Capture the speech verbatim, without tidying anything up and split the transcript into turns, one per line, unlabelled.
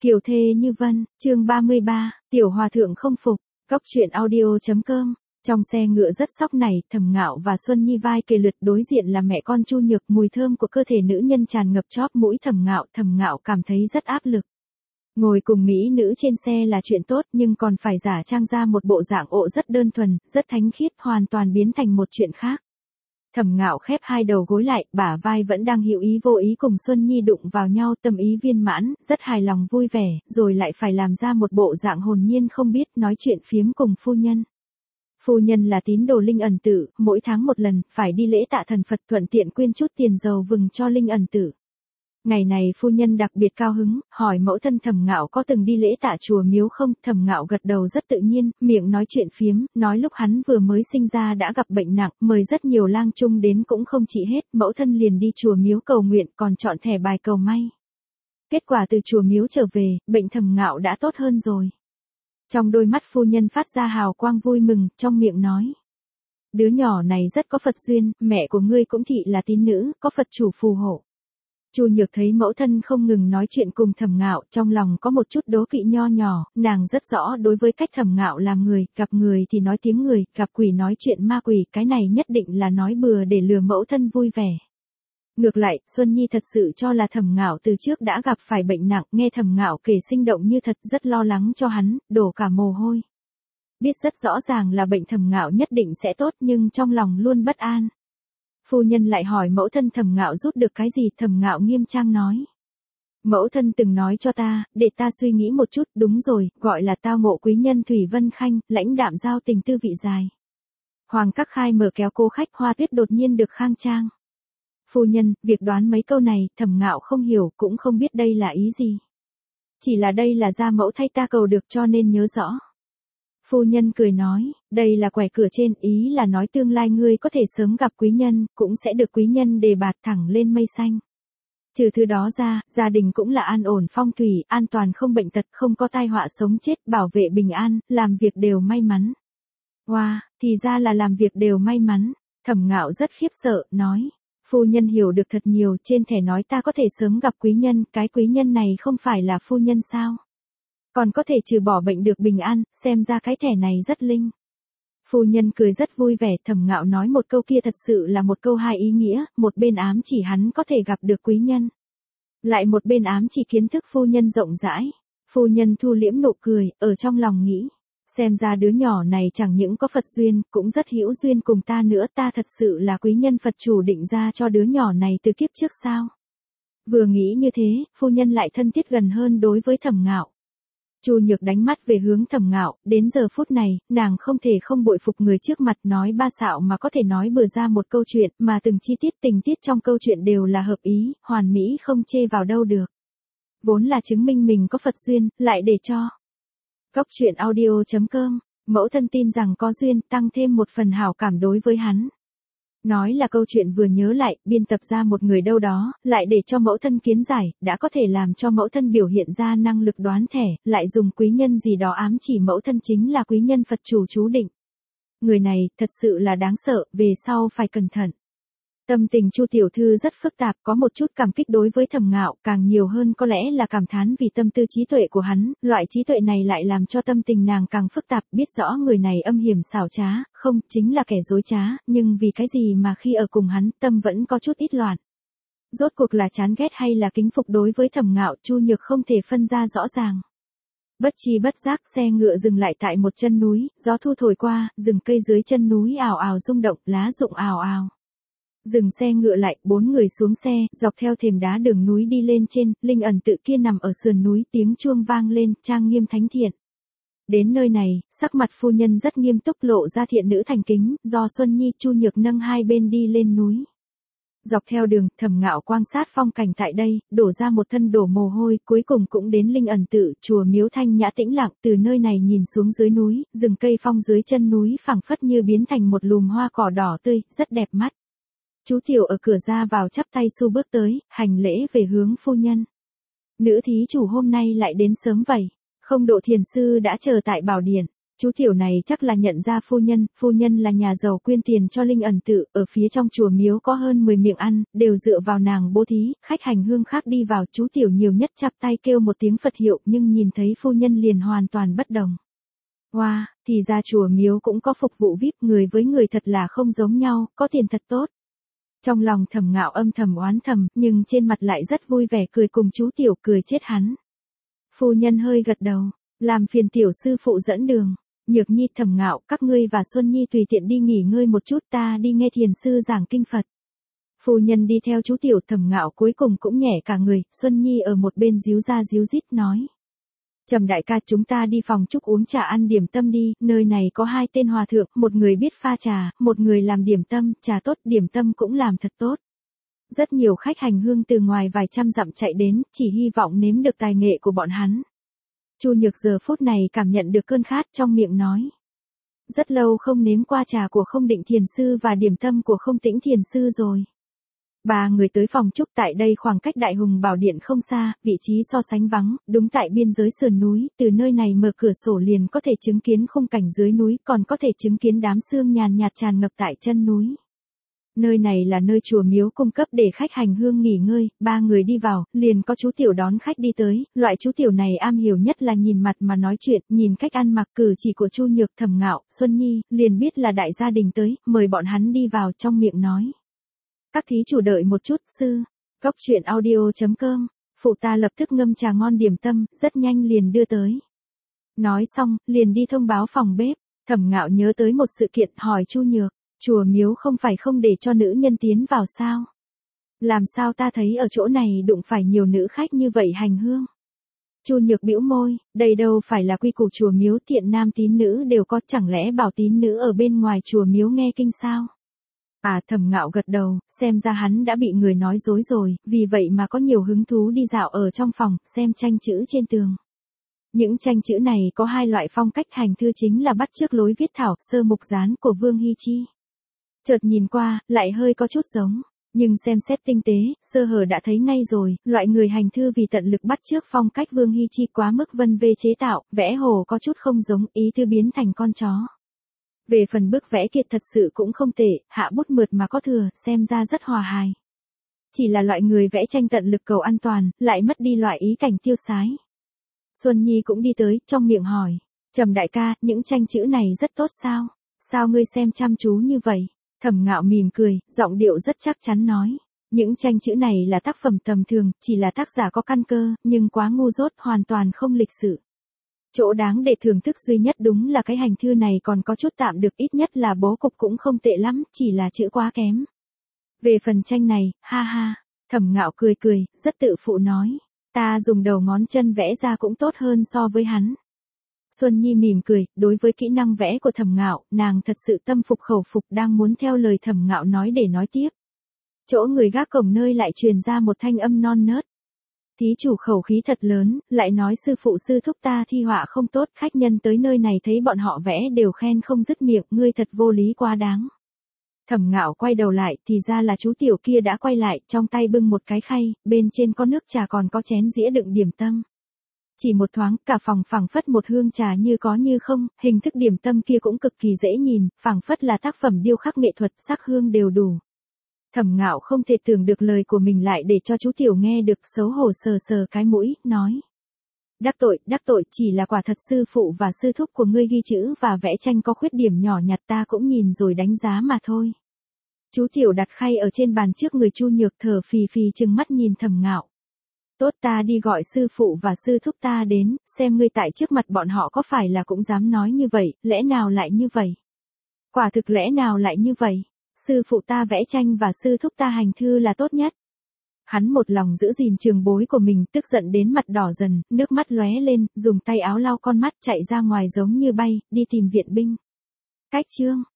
Kiều thê như vân, chương ba mươi ba, tiểu hòa thượng không phục, cóc truyện audio chấm com. Trong xe ngựa rất sóc này, Thẩm Ngạo và Xuân Nhi vai kề lượt đối diện là mẹ con Chu Nhược, mùi thơm của cơ thể nữ nhân tràn ngập chóp mũi Thẩm Ngạo, Thẩm Ngạo cảm thấy rất áp lực. Ngồi cùng mỹ nữ trên xe là chuyện tốt, nhưng còn phải giả trang ra một bộ dạng ộ rất đơn thuần, rất thánh khiết, hoàn toàn biến thành một chuyện khác. Thẩm Ngạo khép hai đầu gối lại, bả vai vẫn đang hữu ý vô ý cùng Xuân Nhi đụng vào nhau, tâm ý viên mãn, rất hài lòng vui vẻ, rồi lại phải làm ra một bộ dạng hồn nhiên không biết, nói chuyện phiếm cùng phu nhân. Phu nhân là tín đồ Linh Ẩn Tử, mỗi tháng một lần, phải đi lễ tạ thần Phật, thuận tiện quyên chút tiền dầu vừng cho Linh Ẩn Tử. Ngày này phu nhân đặc biệt cao hứng, hỏi mẫu thân Thẩm Ngạo có từng đi lễ tạ chùa miếu không, Thẩm Ngạo gật đầu rất tự nhiên, miệng nói chuyện phiếm, nói lúc hắn vừa mới sinh ra đã gặp bệnh nặng, mời rất nhiều lang trung đến cũng không trị hết, mẫu thân liền đi chùa miếu cầu nguyện, còn chọn thẻ bài cầu may. Kết quả từ chùa miếu trở về, bệnh Thẩm Ngạo đã tốt hơn rồi. Trong đôi mắt phu nhân phát ra hào quang vui mừng, trong miệng nói: đứa nhỏ này rất có Phật duyên, mẹ của ngươi cũng thị là tín nữ, có Phật chủ phù hộ. Chu Nhược thấy mẫu thân không ngừng nói chuyện cùng Thẩm Ngạo, trong lòng có một chút đố kỵ nho nhỏ, nàng rất rõ đối với cách Thẩm Ngạo làm người, gặp người thì nói tiếng người, gặp quỷ nói chuyện ma quỷ, cái này nhất định là nói bừa để lừa mẫu thân vui vẻ. Ngược lại, Xuân Nhi thật sự cho là Thẩm Ngạo từ trước đã gặp phải bệnh nặng, nghe Thẩm Ngạo kể sinh động như thật, rất lo lắng cho hắn, đổ cả mồ hôi. Biết rất rõ ràng là bệnh Thẩm Ngạo nhất định sẽ tốt, nhưng trong lòng luôn bất an. Phu nhân lại hỏi mẫu thân Thẩm Ngạo rút được cái gì, Thẩm Ngạo nghiêm trang nói: mẫu thân từng nói cho ta, để ta suy nghĩ một chút, đúng rồi, gọi là tao ngộ quý nhân Thủy Vân Khanh, lãnh đạm giao tình tư vị dài. Hoàng Các Khai mở kéo cô khách, hoa tuyết đột nhiên được khang trang. Phu nhân, việc đoán mấy câu này, Thẩm Ngạo không hiểu, cũng không biết đây là ý gì. Chỉ là đây là gia mẫu thay ta cầu được cho nên nhớ rõ. Phu nhân cười nói, đây là quẻ cửa trên, ý là nói tương lai ngươi có thể sớm gặp quý nhân, cũng sẽ được quý nhân đề bạt thẳng lên mây xanh. Trừ thứ đó ra, gia đình cũng là an ổn phong thủy, an toàn không bệnh tật, không có tai họa sống chết, bảo vệ bình an, làm việc đều may mắn. Wow, thì ra là làm việc đều may mắn. Thẩm Ngạo rất khiếp sợ, nói, phu nhân hiểu được thật nhiều, trên thẻ nói ta có thể sớm gặp quý nhân, cái quý nhân này không phải là phu nhân sao? Còn có thể trừ bỏ bệnh được bình an, xem ra cái thẻ này rất linh. Phu nhân cười rất vui vẻ, Thẩm Ngạo nói một câu kia thật sự là một câu hai ý nghĩa, một bên ám chỉ hắn có thể gặp được quý nhân. Lại một bên ám chỉ kiến thức phu nhân rộng rãi. Phu nhân thu liễm nụ cười, ở trong lòng nghĩ, xem ra đứa nhỏ này chẳng những có Phật duyên, cũng rất hữu duyên cùng ta nữa, ta thật sự là quý nhân Phật chủ định ra cho đứa nhỏ này từ kiếp trước sao? Vừa nghĩ như thế, phu nhân lại thân thiết gần hơn đối với Thẩm Ngạo. Chu Nhược đánh mắt về hướng Thẩm Ngạo, đến giờ phút này, nàng không thể không bội phục người trước mặt, nói ba xạo mà có thể nói bừa ra một câu chuyện, mà từng chi tiết tình tiết trong câu chuyện đều là hợp ý, hoàn mỹ không chê vào đâu được. Vốn là chứng minh mình có Phật duyên, lại để cho cóc truyện audio chấm com, mẫu thân tin rằng có duyên, tăng thêm một phần hảo cảm đối với hắn. Nói là câu chuyện vừa nhớ lại, biên tập ra một người đâu đó, lại để cho mẫu thân kiến giải, đã có thể làm cho mẫu thân biểu hiện ra năng lực đoán thẻ, lại dùng quý nhân gì đó ám chỉ mẫu thân chính là quý nhân Phật chủ chú định. Người này, thật sự là đáng sợ, về sau phải cẩn thận. Tâm tình Chu tiểu thư rất phức tạp, có một chút cảm kích đối với Thẩm Ngạo, càng nhiều hơn có lẽ là cảm thán vì tâm tư trí tuệ của hắn, loại trí tuệ này lại làm cho tâm tình nàng càng phức tạp, biết rõ người này âm hiểm xảo trá, không, chính là kẻ dối trá, nhưng vì cái gì mà khi ở cùng hắn, tâm vẫn có chút ít loạn. Rốt cuộc là chán ghét hay là kính phục đối với Thẩm Ngạo, Chu Nhược không thể phân ra rõ ràng. Bất chi bất giác, xe ngựa dừng lại tại một chân núi, gió thu thổi qua, rừng cây dưới chân núi ào ào rung động, lá rụng ào ào. Dừng xe ngựa lại, bốn người xuống xe, dọc theo thềm đá đường núi đi lên trên, Linh Ẩn Tự kia nằm ở sườn núi, tiếng chuông vang lên, trang nghiêm thánh thiện. Đến nơi này, sắc mặt phu nhân rất nghiêm túc, lộ ra thiện nữ thành kính, do Xuân Nhi, Chu Nhược nâng hai bên đi lên núi. Dọc theo đường, Thẩm Ngạo quan sát phong cảnh tại đây, đổ ra một thân đổ mồ hôi, cuối cùng cũng đến Linh Ẩn Tự, chùa miếu thanh nhã tĩnh lặng, từ nơi này nhìn xuống dưới núi, rừng cây phong dưới chân núi phảng phất như biến thành một lùm hoa cỏ đỏ tươi, rất đẹp mắt. Chú tiểu ở cửa ra vào chắp tay xu bước tới, hành lễ về hướng phu nhân. Nữ thí chủ hôm nay lại đến sớm vậy, không độ thiền sư đã chờ tại bảo điện. Chú tiểu này chắc là nhận ra phu nhân, phu nhân là nhà giàu quyên tiền cho linh ẩn tự, ở phía trong chùa miếu có hơn mười miệng ăn, đều dựa vào nàng bố thí, khách hành hương khác đi vào, chú tiểu nhiều nhất chắp tay kêu một tiếng Phật hiệu, nhưng nhìn thấy phu nhân liền hoàn toàn bất đồng. Wow, thì ra chùa miếu cũng có phục vụ vi ai pi, người với người thật là không giống nhau, có tiền thật tốt. Trong lòng Thẩm Ngạo âm thầm oán thầm, nhưng trên mặt lại rất vui vẻ cười cùng chú tiểu, cười chết hắn. Phu nhân hơi gật đầu, làm phiền tiểu sư phụ dẫn đường. Nhược Nhi, Thẩm Ngạo, các ngươi và Xuân Nhi tùy tiện đi nghỉ ngơi một chút, ta đi nghe thiền sư giảng kinh Phật. Phu nhân đi theo chú tiểu, Thẩm Ngạo cuối cùng cũng nhẹ cả người, Xuân Nhi ở một bên díu ra díu dít nói. Trầm đại ca, chúng ta đi phòng chúc uống trà ăn điểm tâm đi, nơi này có hai tên hòa thượng, một người biết pha trà, một người làm điểm tâm, trà tốt, điểm tâm cũng làm thật tốt. Rất nhiều khách hành hương từ ngoài vài trăm dặm chạy đến, chỉ hy vọng nếm được tài nghệ của bọn hắn. Chu Nhược giờ phút này cảm nhận được cơn khát trong miệng nói. Rất lâu không nếm qua trà của Không Định thiền sư và điểm tâm của Không Tĩnh thiền sư rồi. Ba người tới phòng chúc, tại đây khoảng cách Đại Hùng Bảo Điện không xa, vị trí so sánh vắng, đúng tại biên giới sườn núi, từ nơi này mở cửa sổ liền có thể chứng kiến khung cảnh dưới núi, còn có thể chứng kiến đám sương nhàn nhạt tràn ngập tại chân núi. Nơi này là nơi chùa miếu cung cấp để khách hành hương nghỉ ngơi, ba người đi vào, liền có chú tiểu đón khách đi tới, loại chú tiểu này am hiểu nhất là nhìn mặt mà nói chuyện, nhìn cách ăn mặc cử chỉ của Chu Nhược, Thẩm Ngạo, Xuân Nhi, liền biết là đại gia đình tới, mời bọn hắn đi vào, trong miệng nói. Các thí chủ đợi một chút, sư. Góc truyện audio chấm com, phụ ta lập tức ngâm trà ngon điểm tâm, rất nhanh liền đưa tới. Nói xong, liền đi thông báo phòng bếp, Thẩm Ngạo nhớ tới một sự kiện, hỏi Chu Nhược. Chùa miếu không phải không để cho nữ nhân tiến vào sao? Làm sao ta thấy ở chỗ này đụng phải nhiều nữ khách như vậy hành hương? Chu Nhược bĩu môi, đây đâu phải là quy củ chùa miếu, thiện nam tín nữ đều có, chẳng lẽ bảo tín nữ ở bên ngoài chùa miếu nghe kinh sao? À, Thẩm Ngạo gật đầu, xem ra hắn đã bị người nói dối rồi, vì vậy mà có nhiều hứng thú đi dạo ở trong phòng, xem tranh chữ trên tường. Những tranh chữ này có hai loại phong cách hành thư, chính là bắt chước lối viết thảo, sơ mục dán của Vương Hy Chi. Chợt nhìn qua, lại hơi có chút giống, nhưng xem xét tinh tế, sơ hở đã thấy ngay rồi, loại người hành thư vì tận lực bắt chước phong cách Vương Hy Chi quá mức vân vê chế tạo, vẽ hồ có chút không giống, ý thư biến thành con chó. Về phần bức vẽ kia thật sự cũng không tệ, hạ bút mượt mà có thừa, xem ra rất hòa hài. Chỉ là loại người vẽ tranh tận lực cầu an toàn, lại mất đi loại ý cảnh tiêu sái. Xuân Nhi cũng đi tới, trong miệng hỏi, Trầm đại ca, những tranh chữ này rất tốt sao? Sao ngươi xem chăm chú như vậy? Thẩm Ngạo mỉm cười, giọng điệu rất chắc chắn nói. Những tranh chữ này là tác phẩm tầm thường, chỉ là tác giả có căn cơ, nhưng quá ngu dốt, hoàn toàn không lịch sự. Chỗ đáng để thưởng thức duy nhất đúng là cái hành thư này còn có chút tạm được, ít nhất là bố cục cũng không tệ lắm, chỉ là chữ quá kém. Về phần tranh này, ha ha, Thẩm Ngạo cười cười, rất tự phụ nói. Ta dùng đầu ngón chân vẽ ra cũng tốt hơn so với hắn. Xuân Nhi mỉm cười, đối với kỹ năng vẽ của Thẩm Ngạo, nàng thật sự tâm phục khẩu phục, đang muốn theo lời Thẩm Ngạo nói để nói tiếp. Chỗ người gác cổng nơi lại truyền ra một thanh âm non nớt. Thí chủ khẩu khí thật lớn, lại nói sư phụ sư thúc ta thi họa không tốt, khách nhân tới nơi này thấy bọn họ vẽ đều khen không dứt miệng, ngươi thật vô lý quá đáng. Thẩm Ngạo quay đầu lại, thì ra là chú tiểu kia đã quay lại, trong tay bưng một cái khay, bên trên có nước trà còn có chén dĩa đựng điểm tâm. Chỉ một thoáng, cả phòng phảng phất một hương trà như có như không, hình thức điểm tâm kia cũng cực kỳ dễ nhìn, phảng phất là tác phẩm điêu khắc nghệ thuật, sắc hương đều đủ. Thẩm Ngạo không thể tưởng được lời của mình lại để cho chú tiểu nghe được, xấu hổ sờ sờ cái mũi, nói. Đắc tội, đắc tội, chỉ là quả thật sư phụ và sư thúc của ngươi ghi chữ và vẽ tranh có khuyết điểm nhỏ nhặt, ta cũng nhìn rồi đánh giá mà thôi. Chú tiểu đặt khay ở trên bàn trước người Chu Nhược, thở phì phì trừng mắt nhìn Thẩm Ngạo. Tốt, ta đi gọi sư phụ và sư thúc ta đến, xem ngươi tại trước mặt bọn họ có phải là cũng dám nói như vậy, lẽ nào lại như vậy? Quả thực lẽ nào lại như vậy? Sư phụ ta vẽ tranh và sư thúc ta hành thư là tốt nhất. Hắn một lòng giữ gìn trường bối của mình, tức giận đến mặt đỏ dần, nước mắt lóe lên, dùng tay áo lau con mắt chạy ra ngoài giống như bay, đi tìm viện binh. Cách chương